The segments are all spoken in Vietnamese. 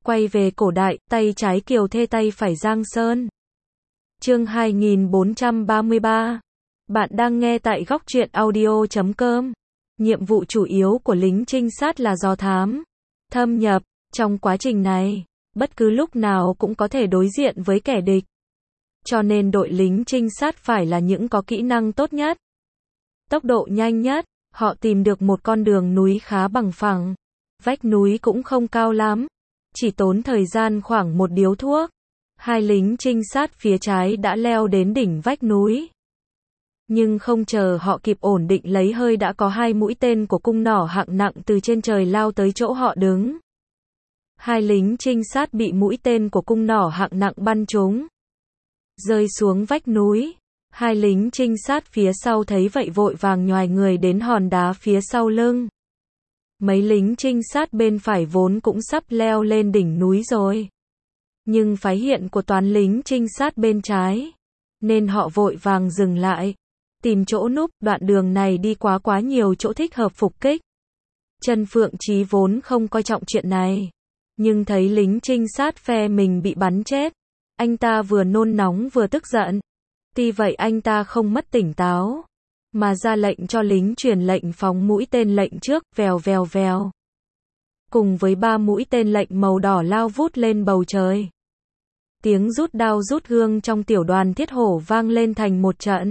Quay về cổ đại, tay trái Kiều Thê tay phải Giang Sơn. Chương 2433. Bạn đang nghe tại góc truyện audio.com. Nhiệm vụ chủ yếu của lính trinh sát là dò thám, thâm nhập. Trong quá trình này, bất cứ lúc nào cũng có thể đối diện với kẻ địch. Cho nên đội lính trinh sát phải là những có kỹ năng tốt nhất, tốc độ nhanh nhất. Họ tìm được một con đường núi khá bằng phẳng. Vách núi cũng không cao lắm, chỉ tốn thời gian khoảng một điếu thuốc. Hai lính trinh sát phía trái đã leo đến đỉnh vách núi. Nhưng không chờ họ kịp ổn định lấy hơi đã có hai mũi tên của cung nỏ hạng nặng từ trên trời lao tới chỗ họ đứng. Hai lính trinh sát bị mũi tên của cung nỏ hạng nặng bắn trúng, rơi xuống vách núi. Hai lính trinh sát phía sau thấy vậy vội vàng nhoài người đến hòn đá phía sau lưng. Mấy lính trinh sát bên phải vốn cũng sắp leo lên đỉnh núi rồi, nhưng phái hiện của toán lính trinh sát bên trái, nên họ vội vàng dừng lại, tìm chỗ núp. Đoạn đường này đi quá nhiều chỗ thích hợp phục kích. Trần Phượng Chí vốn không coi trọng chuyện này, nhưng thấy lính trinh sát phe mình bị bắn chết, anh ta vừa nôn nóng vừa tức giận. Tuy vậy anh ta không mất tỉnh táo, mà ra lệnh cho lính truyền lệnh phóng mũi tên lệnh trước, vèo vèo vèo. Cùng với ba mũi tên lệnh màu đỏ lao vút lên bầu trời. Tiếng rút đao rút gươm trong tiểu đoàn thiết hổ vang lên thành một trận.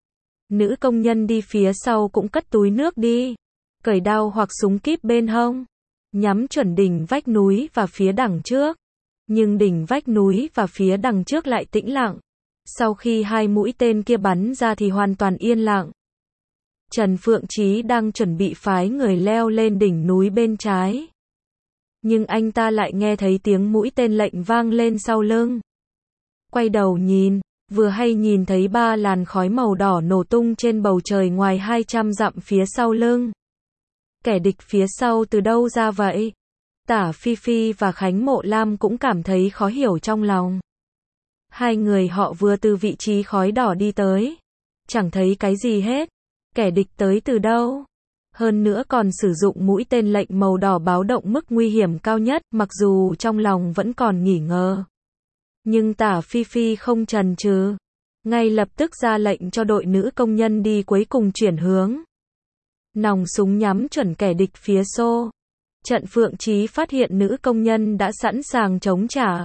Nữ công nhân đi phía sau cũng cất túi nước đi, cởi đao hoặc súng kíp bên hông, nhắm chuẩn đỉnh vách núi và phía đằng trước. Nhưng đỉnh vách núi và phía đằng trước lại tĩnh lặng. Sau khi hai mũi tên kia bắn ra thì hoàn toàn yên lặng. Trần Phượng Chí đang chuẩn bị phái người leo lên đỉnh núi bên trái, nhưng anh ta lại nghe thấy tiếng mũi tên lệnh vang lên sau lưng. Quay đầu nhìn, vừa hay nhìn thấy ba làn khói màu đỏ nổ tung trên bầu trời ngoài 200 dặm phía sau lưng. Kẻ địch phía sau từ đâu ra vậy? Tả Phi Phi và Khánh Mộ Lam cũng cảm thấy khó hiểu trong lòng. Hai người họ vừa từ vị trí khói đỏ đi tới, chẳng thấy cái gì hết. Kẻ địch tới từ đâu? Hơn nữa còn sử dụng mũi tên lệnh màu đỏ báo động mức nguy hiểm cao nhất. Mặc dù trong lòng vẫn còn nghi ngờ, nhưng Tả Phi Phi không chần chừ, ngay lập tức ra lệnh cho đội nữ công nhân đi cuối cùng chuyển hướng. Nòng súng nhắm chuẩn kẻ địch phía xô. Trần Phượng Chí phát hiện nữ công nhân đã sẵn sàng chống trả,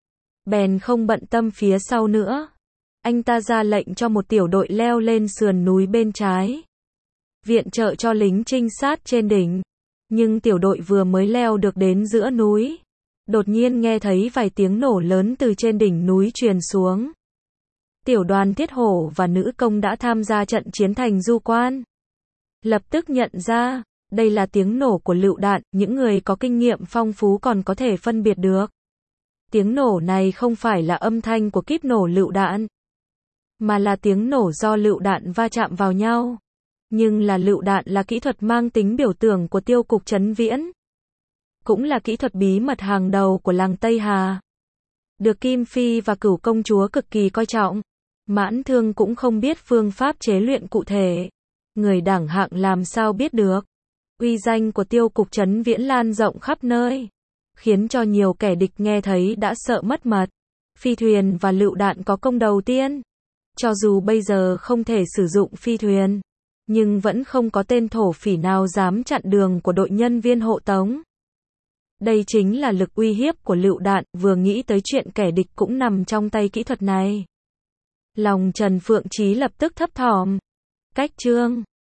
bèn không bận tâm phía sau nữa. Anh ta ra lệnh cho một tiểu đội leo lên sườn núi bên trái, viện trợ cho lính trinh sát trên đỉnh. Nhưng tiểu đội vừa mới leo được đến giữa núi, đột nhiên nghe thấy vài tiếng nổ lớn từ trên đỉnh núi truyền xuống. Tiểu đoàn thiết hổ và nữ công đã tham gia trận chiến thành Du Quan, lập tức nhận ra đây là tiếng nổ của lựu đạn. Những người có kinh nghiệm phong phú còn có thể phân biệt được. Tiếng nổ này không phải là âm thanh của kíp nổ lựu đạn, mà là tiếng nổ do lựu đạn va chạm vào nhau. Nhưng là lựu đạn là kỹ thuật mang tính biểu tượng của Tiêu cục Trấn Viễn, cũng là kỹ thuật bí mật hàng đầu của làng Tây Hà, được Kim Phi và Cửu công chúa cực kỳ coi trọng. Mãn Thương cũng không biết phương pháp chế luyện cụ thể, người đẳng hạng làm sao biết được. Uy danh của Tiêu cục Trấn Viễn lan rộng khắp nơi, khiến cho nhiều kẻ địch nghe thấy đã sợ mất mật. Phi thuyền và lựu đạn có công đầu tiên. Cho dù bây giờ không thể sử dụng phi thuyền, nhưng vẫn không có tên thổ phỉ nào dám chặn đường của đội nhân viên hộ tống. Đây chính là lực uy hiếp của lựu đạn. Vừa nghĩ tới chuyện kẻ địch cũng nằm trong tay kỹ thuật này, lòng Trần Phượng Chí lập tức thấp thỏm. Cách chương